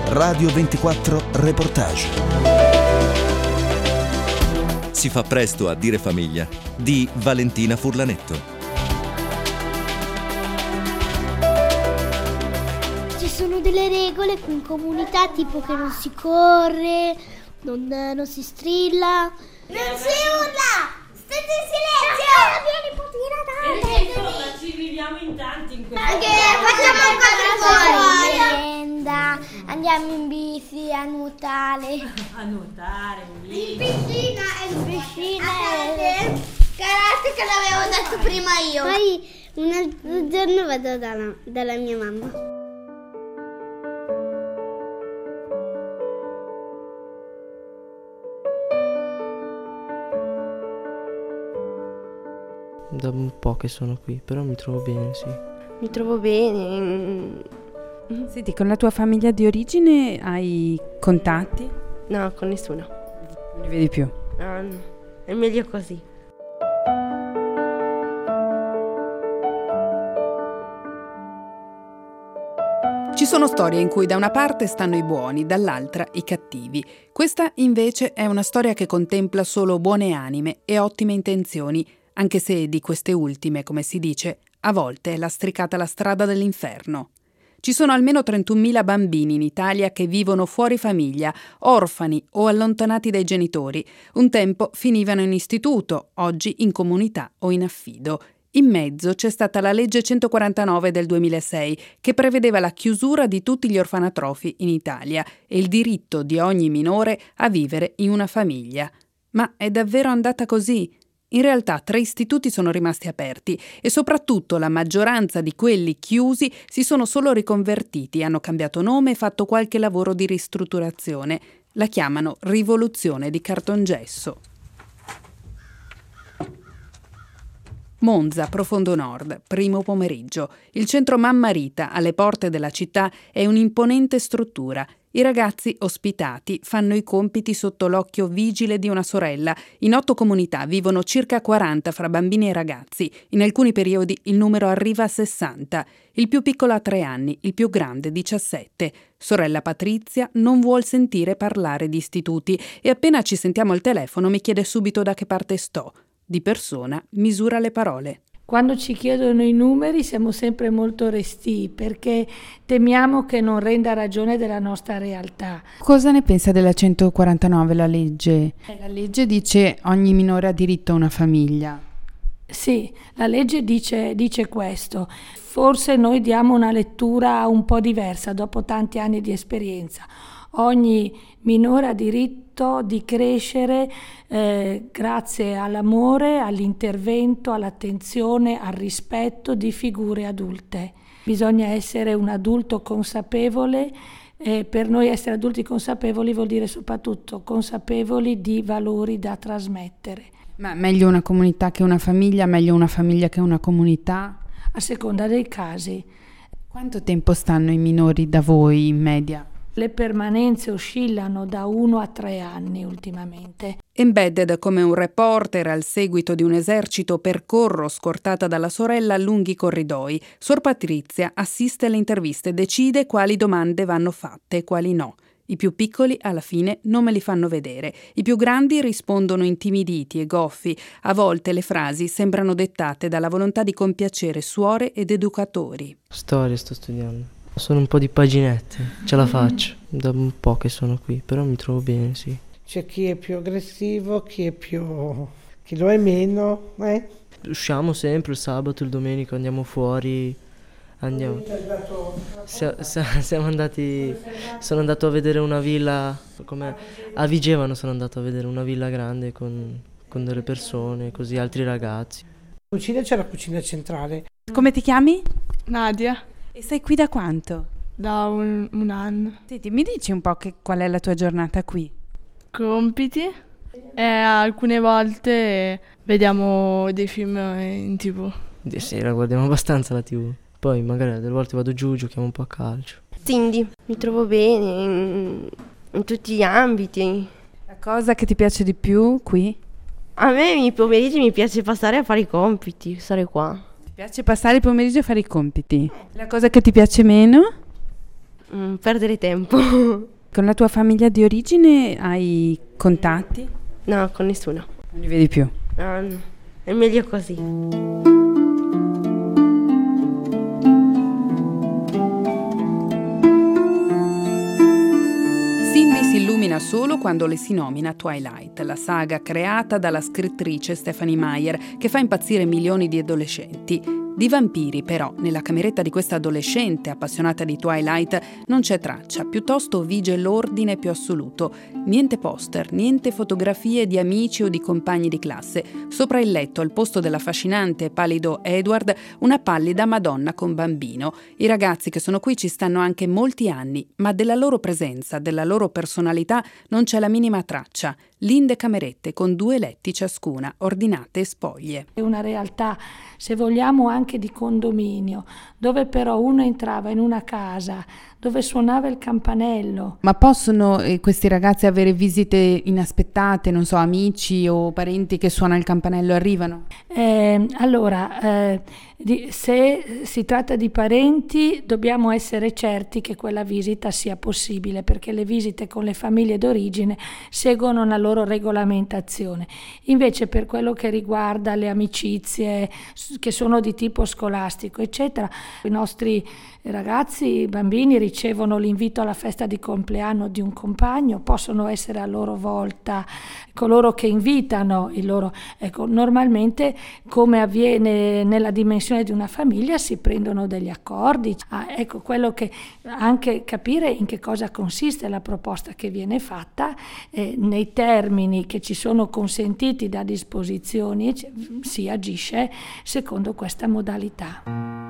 Radio 24 Reportage. Si fa presto a dire famiglia di Valentina Furlanetto. Ci sono delle regole in comunità, tipo che non si corre, non si strilla, non si urla! State in silenzio! Insomma, ci viviamo in tanti in questo Anche facciamo cose fuori. Andiamo in bici a nuotare. A nuotare, In piscina. Karate che l'avevo detto prima io. Poi un altro giorno vado dalla mia mamma. Da un po' che sono qui, però mi trovo bene, sì. Mi trovo bene. Senti, con la tua famiglia di origine hai contatti? No, con nessuno. Non li vedi più? No, è meglio così. Ci sono storie in cui da una parte stanno i buoni, dall'altra i cattivi. Questa invece è una storia che contempla solo buone anime e ottime intenzioni, anche se di queste ultime, come si dice, a volte è lastricata la strada dell'inferno. Ci sono almeno 31.000 bambini in Italia che vivono fuori famiglia, orfani o allontanati dai genitori. Un tempo finivano in istituto, oggi in comunità o in affido. In mezzo c'è stata la legge 149 del 2006 che prevedeva la chiusura di tutti gli orfanatrofi in Italia e il diritto di ogni minore a vivere in una famiglia. Ma è davvero andata così? In realtà 3 istituti sono rimasti aperti e soprattutto la maggioranza di quelli chiusi si sono solo riconvertiti, hanno cambiato nome e fatto qualche lavoro di ristrutturazione. La chiamano rivoluzione di cartongesso. Monza, Profondo Nord, primo pomeriggio. Il centro Mamma Rita, alle porte della città, è un'imponente struttura. I ragazzi ospitati fanno i compiti sotto l'occhio vigile di una sorella. In 8 comunità vivono circa 40 fra bambini e ragazzi. In alcuni periodi il numero arriva a 60. Il più piccolo ha 3 anni, il più grande 17. Sorella Patrizia non vuol sentire parlare di istituti e appena ci sentiamo al telefono mi chiede subito da che parte sto. Di persona misura le parole. Quando ci chiedono i numeri siamo sempre molto restii perché temiamo che non renda ragione della nostra realtà. Cosa ne pensa della 149, la legge? La legge dice ogni minore ha diritto a una famiglia. Sì, la legge dice questo. Forse noi diamo una lettura un po' diversa dopo tanti anni di esperienza. Ogni minore ha diritto di crescere grazie all'amore, all'intervento, all'attenzione, al rispetto di figure adulte. Bisogna essere un adulto consapevole e per noi essere adulti consapevoli vuol dire soprattutto consapevoli di valori da trasmettere. Ma meglio una comunità che una famiglia, meglio una famiglia che una comunità? A seconda dei casi. Quanto tempo stanno i minori da voi in media? Le permanenze oscillano da 1 a 3 anni ultimamente. Embedded come un reporter al seguito di un esercito percorro, scortata dalla sorella, lunghi corridoi. Sor Patrizia assiste alle interviste e decide quali domande vanno fatte e quali no. I più piccoli alla fine non me li fanno vedere. I più grandi rispondono intimiditi e goffi. A volte le frasi sembrano dettate dalla volontà di compiacere suore ed educatori. Storia sto studiando. Sono un po' di paginette, ce la faccio. Da un po' che sono qui, però mi trovo bene, sì. C'è chi è più aggressivo, chi lo è meno, Usciamo sempre il sabato, il domenica, andiamo fuori. Siamo andati. Sono andato a vedere una villa, come a Vigevano sono andato a vedere una villa grande con delle persone, così altri ragazzi. In cucina c'è la cucina centrale. Come ti chiami? Nadia. E sei qui da quanto? Da un anno. Senti, mi dici un po' qual è la tua giornata qui? Compiti e alcune volte vediamo dei film in TV. Di sera guardiamo abbastanza la TV. Poi magari delle volte vado giù, giochiamo un po' a calcio. Cindy, mi trovo bene in tutti gli ambiti. La cosa che ti piace di più qui? A me i pomeriggi mi piace passare a fare i compiti, stare qua. Ti piace passare il pomeriggio a fare i compiti? La cosa che ti piace meno? Perdere tempo. Con la tua famiglia di origine hai contatti? No, con nessuno. Non li vedi più? No, è meglio così. Cindy si illumina solo quando le si nomina Twilight, la saga creata dalla scrittrice Stephenie Meyer, che fa impazzire milioni di adolescenti. Di vampiri, però, nella cameretta di questa adolescente appassionata di Twilight non c'è traccia, piuttosto vige l'ordine più assoluto. Niente poster, niente fotografie di amici o di compagni di classe. Sopra il letto, al posto dell'affascinante e pallido Edward, una pallida Madonna con bambino. I ragazzi che sono qui ci stanno anche molti anni, ma della loro presenza, della loro personalità non c'è la minima traccia. Linde camerette con 2 letti ciascuna, ordinate e spoglie. È una realtà, se vogliamo, anche di condominio, dove però uno entrava in una casa dove suonava il campanello. Ma possono questi ragazzi avere visite inaspettate, non so, amici o parenti che suona il campanello e arrivano? Se si tratta di parenti dobbiamo essere certi che quella visita sia possibile, perché le visite con le famiglie d'origine seguono una loro regolamentazione. Invece per quello che riguarda le amicizie che sono di tipo scolastico eccetera, i nostri ragazzi, i bambini ricevono l'invito alla festa di compleanno di un compagno, possono essere a loro volta coloro che invitano il loro, ecco, normalmente come avviene nella dimensione di una famiglia si prendono degli accordi, ecco, quello che anche capire in che cosa consiste la proposta che viene fatta, nei termini che ci sono consentiti da disposizioni si agisce secondo questa modalità.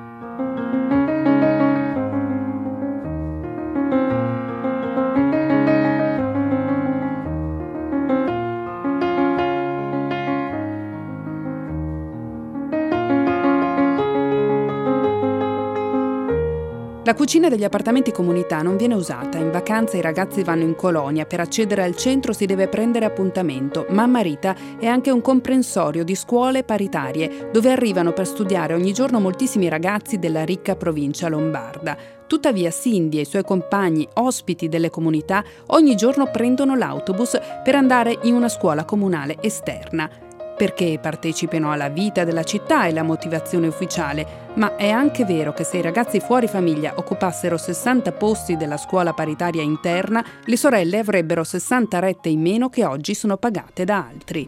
La cucina degli appartamenti comunità non viene usata. In vacanza i ragazzi vanno in colonia. Per accedere al centro si deve prendere appuntamento. Mamma Rita è anche un comprensorio di scuole paritarie, dove arrivano per studiare ogni giorno moltissimi ragazzi della ricca provincia lombarda. Tuttavia Cindy e i suoi compagni, ospiti delle comunità, ogni giorno prendono l'autobus per andare in una scuola comunale esterna. Perché partecipino alla vita della città è la motivazione ufficiale, ma è anche vero che se i ragazzi fuori famiglia occupassero 60 posti della scuola paritaria interna, le sorelle avrebbero 60 rette in meno che oggi sono pagate da altri.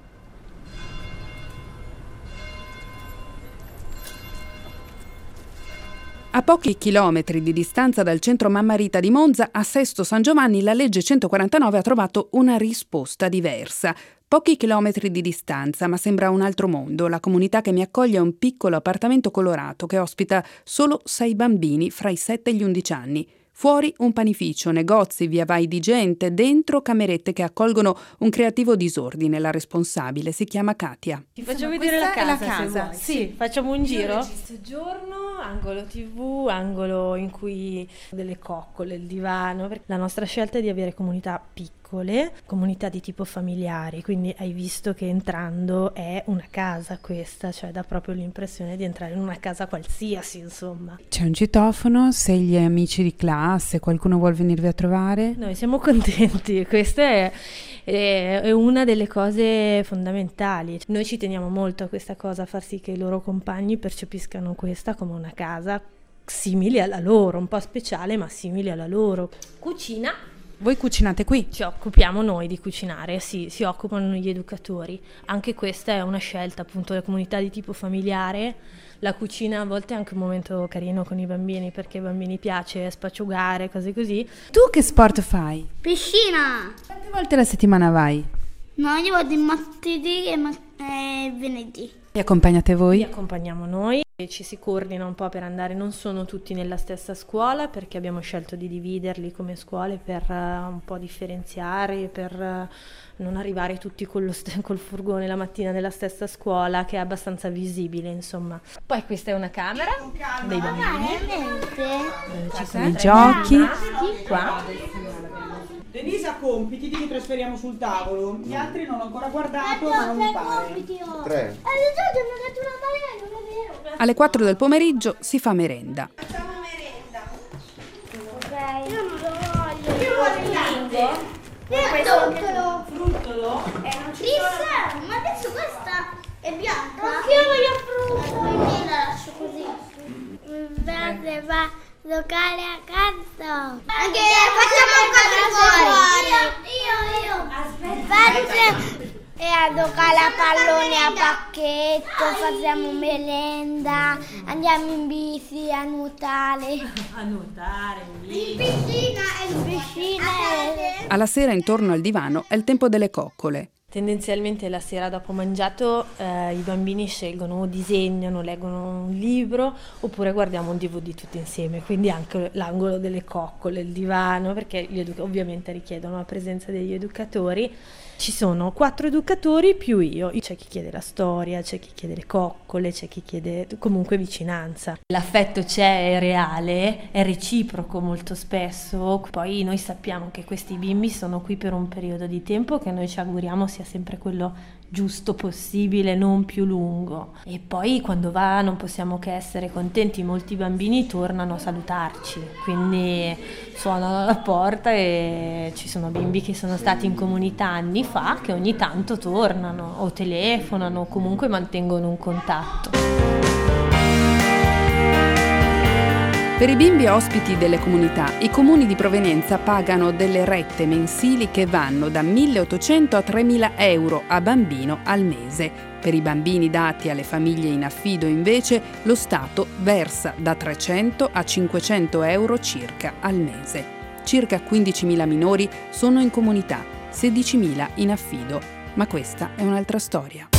A pochi chilometri di distanza dal centro Mamma Rita di Monza, a Sesto San Giovanni, la legge 149 ha trovato una risposta diversa. Pochi chilometri di distanza, ma sembra un altro mondo. La comunità che mi accoglie è un piccolo appartamento colorato che ospita solo 6 bambini fra i 7 e gli 11 anni. Fuori un panificio, negozi, via vai di gente, dentro camerette che accolgono un creativo disordine. La responsabile si chiama Katia. Ti faccio vedere la casa, se vuoi. Sì, facciamo un giro. Io soggiorno, angolo TV, angolo in cui delle coccole, il divano. La nostra scelta è di avere comunità piccole, comunità di tipo familiari, quindi hai visto che entrando è una casa questa, cioè dà proprio l'impressione di entrare in una casa qualsiasi, insomma. C'è un citofono, se gli amici di classe, qualcuno vuol venirvi a trovare? Noi siamo contenti, questa è una delle cose fondamentali. Noi ci teniamo molto a questa cosa, a far sì che i loro compagni percepiscano questa come una casa simile alla loro, un po' speciale ma simile alla loro. Cucina. Voi cucinate qui? Ci occupiamo noi di cucinare, sì, si occupano gli educatori. Anche questa è una scelta, appunto, le comunità di tipo familiare. La cucina a volte è anche un momento carino con i bambini, perché ai bambini piace spacciugare, cose così. Tu che sport fai? Piscina! Quante volte alla settimana vai? No, io vado il martedì e venerdì. Vi accompagnate voi? Li accompagniamo noi e ci si coordina un po' per andare, non sono tutti nella stessa scuola perché abbiamo scelto di dividerli come scuole per un po' differenziare, per non arrivare tutti col furgone la mattina nella stessa scuola, che è abbastanza visibile, insomma. Poi questa è una camera dei bambini. Ci sono i giochi. Qua. Denise ha compiti, li trasferiamo sul tavolo. Gli altri non ho ancora guardato, ma non mi pare. 3. Alle 4 del pomeriggio si fa merenda. Ok. Fruttolo. Fruttolo? Non ci sono. Ma adesso questa è bianca. Anch'io voglio fruttolo. Quindi la lascio così. Verde va giocare a calcio. Anche facciamo cose fuori. Io. E a giocare a pallone a pacchetto, facciamo merenda, andiamo in bici a nuotare. A nuotare, in piscina. Alla sera intorno al divano è il tempo delle coccole. Tendenzialmente la sera dopo mangiato i bambini scelgono o disegnano, leggono un libro oppure guardiamo un DVD tutti insieme, quindi anche l'angolo delle coccole, il divano, perché ovviamente richiedono la presenza degli educatori. Ci sono 4 educatori più io, c'è chi chiede la storia, c'è chi chiede le coccole, c'è chi chiede comunque vicinanza. L'affetto c'è, è reale, è reciproco molto spesso, poi noi sappiamo che questi bimbi sono qui per un periodo di tempo che noi ci auguriamo sia sempre quello giusto possibile, non più lungo. E poi quando va non possiamo che essere contenti, molti bambini tornano a salutarci, quindi suonano alla porta e ci sono bimbi che sono stati in comunità anni fa che ogni tanto tornano o telefonano o comunque mantengono un contatto. Per i bimbi ospiti delle comunità, i comuni di provenienza pagano delle rette mensili che vanno da 1.800 a 3.000 euro a bambino al mese. Per i bambini dati alle famiglie in affido, invece, lo Stato versa da 300 a 500 euro circa al mese. Circa 15.000 minori sono in comunità, 16.000 in affido. Ma questa è un'altra storia.